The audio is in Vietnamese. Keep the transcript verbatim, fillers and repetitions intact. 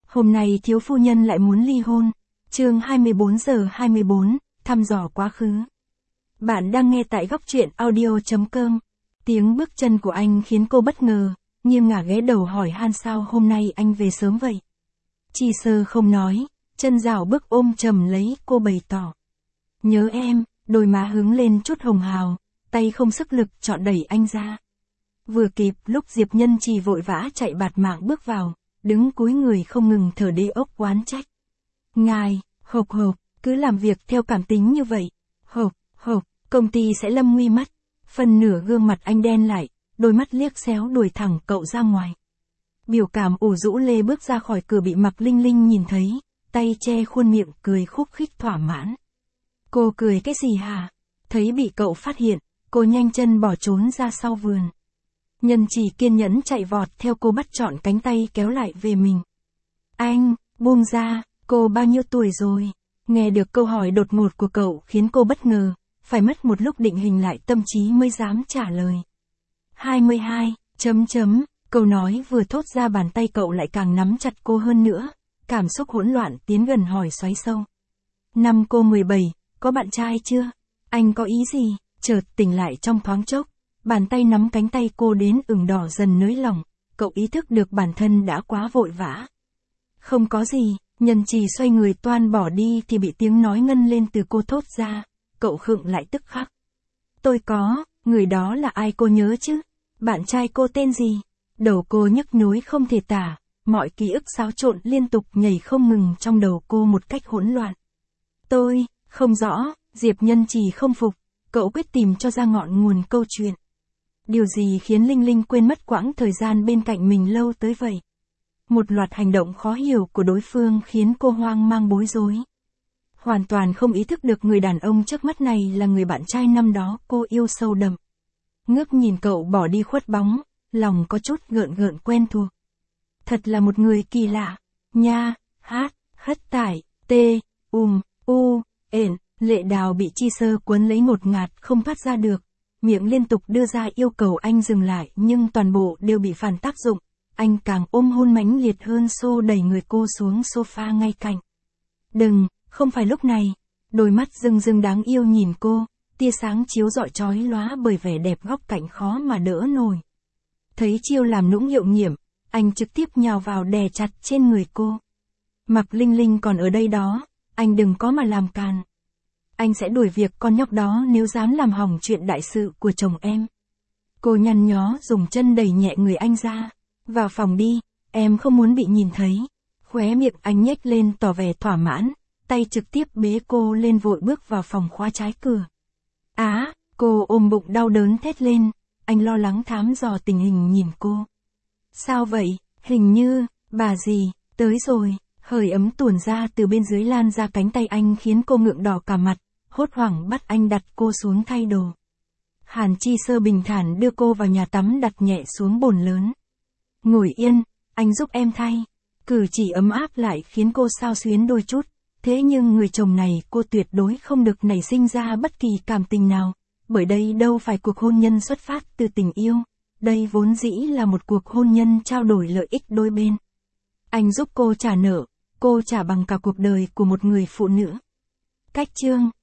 Hôm nay thiếu phu nhân lại muốn ly hôn. Chương hai mươi bốn giờ hai mươi bốn, thăm dò quá khứ. Bạn đang nghe tại góc truyện audio chấm com. Tiếng bước chân của anh khiến cô bất ngờ, nghiêng ngả ghé đầu hỏi han sao hôm nay anh về sớm vậy. Chi Sơ không nói, chân rảo bước ôm chầm lấy cô bày tỏ. Nhớ em, đôi má hướng lên chút hồng hào, tay không sức lực chọn đẩy anh ra. Vừa kịp lúc Diệp Nhân Trì vội vã chạy bạt mạng bước vào, đứng cúi người không ngừng thở đê ốc oán trách. Ngài, hộc hộc, cứ làm việc theo cảm tính như vậy. Hộc, hộc, công ty sẽ lâm nguy mất. Phần nửa gương mặt anh đen lại, đôi mắt liếc xéo đuổi thẳng cậu ra ngoài. Biểu cảm ủ rũ Lê bước ra khỏi cửa bị Mạc Linh Linh nhìn thấy, tay che khuôn miệng cười khúc khích thỏa mãn. Cô cười cái gì hả? Thấy bị cậu phát hiện, cô nhanh chân bỏ trốn ra sau vườn. Nhân Trì kiên nhẫn chạy vọt theo cô bắt trọn cánh tay kéo lại về mình. Anh, buông ra, cô bao nhiêu tuổi rồi? Nghe được câu hỏi đột ngột của cậu khiến cô bất ngờ, phải mất một lúc định hình lại tâm trí mới dám trả lời. hai mươi hai, chấm chấm, câu nói vừa thốt ra bàn tay cậu lại càng nắm chặt cô hơn nữa, cảm xúc hỗn loạn tiến gần hỏi xoáy sâu. Năm cô mười bảy, có bạn trai chưa? Anh có ý gì? Chợt tỉnh lại trong thoáng chốc, bàn tay nắm cánh tay cô đến ửng đỏ dần nới lỏng, cậu ý thức được bản thân đã quá vội vã. Không có gì, Nhân Trì xoay người toan bỏ đi thì bị tiếng nói ngân lên từ cô thốt ra, cậu khựng lại tức khắc. Tôi có, người đó là ai cô nhớ chứ? Bạn trai cô tên gì? Đầu cô nhức nhối không thể tả, mọi ký ức xáo trộn liên tục nhảy không ngừng trong đầu cô một cách hỗn loạn. Tôi, không rõ, Diệp Nhân Trì không phục, cậu quyết tìm cho ra ngọn nguồn câu chuyện. Điều gì khiến Linh Linh quên mất quãng thời gian bên cạnh mình lâu tới vậy? Một loạt hành động khó hiểu của đối phương khiến cô hoang mang bối rối. Hoàn toàn không ý thức được người đàn ông trước mắt này là người bạn trai năm đó cô yêu sâu đậm. Ngước nhìn cậu bỏ đi khuất bóng, lòng có chút gợn gợn quen thuộc. Thật là một người kỳ lạ. Nha, hát, hất tải, tê, um, u, ển, Lệ Đào bị Chi Sơ cuốn lấy ngột ngạt không thoát ra được. Miệng liên tục đưa ra yêu cầu anh dừng lại nhưng toàn bộ đều bị phản tác dụng. Anh càng ôm hôn mãnh liệt hơn xô đẩy người cô xuống sofa ngay cạnh. Đừng, không phải lúc này. Đôi mắt rưng rưng đáng yêu nhìn cô, tia sáng chiếu rọi chói lóa bởi vẻ đẹp góc cạnh khó mà đỡ nổi. Thấy chiêu làm nũng hiệu nghiệm, anh trực tiếp nhào vào đè chặt trên người cô. Mạc Linh Linh còn ở đây đó, anh đừng có mà làm càn. Anh sẽ đuổi việc con nhóc đó nếu dám làm hỏng chuyện đại sự của chồng em. Cô nhăn nhó dùng chân đẩy nhẹ người anh ra. Vào phòng đi, em không muốn bị nhìn thấy. Khóe miệng anh nhếch lên tỏ vẻ thỏa mãn, tay trực tiếp bế cô lên vội bước vào phòng khóa trái cửa. Á, à, cô ôm bụng đau đớn thét lên, anh lo lắng thám dò tình hình nhìn cô. Sao vậy, hình như, bà gì, tới rồi, hơi ấm tuôn ra từ bên dưới lan ra cánh tay anh khiến cô ngượng đỏ cả mặt, hốt hoảng bắt anh đặt cô xuống thay đồ. Hàn Chi Sơ bình thản đưa cô vào nhà tắm đặt nhẹ xuống bồn lớn. Ngồi yên, anh giúp em thay. Cử chỉ ấm áp lại khiến cô xao xuyến đôi chút, thế nhưng người chồng này cô tuyệt đối không được nảy sinh ra bất kỳ cảm tình nào, bởi đây đâu phải cuộc hôn nhân xuất phát từ tình yêu, đây vốn dĩ là một cuộc hôn nhân trao đổi lợi ích đôi bên. Anh giúp cô trả nợ, cô trả bằng cả cuộc đời của một người phụ nữ. Cách chương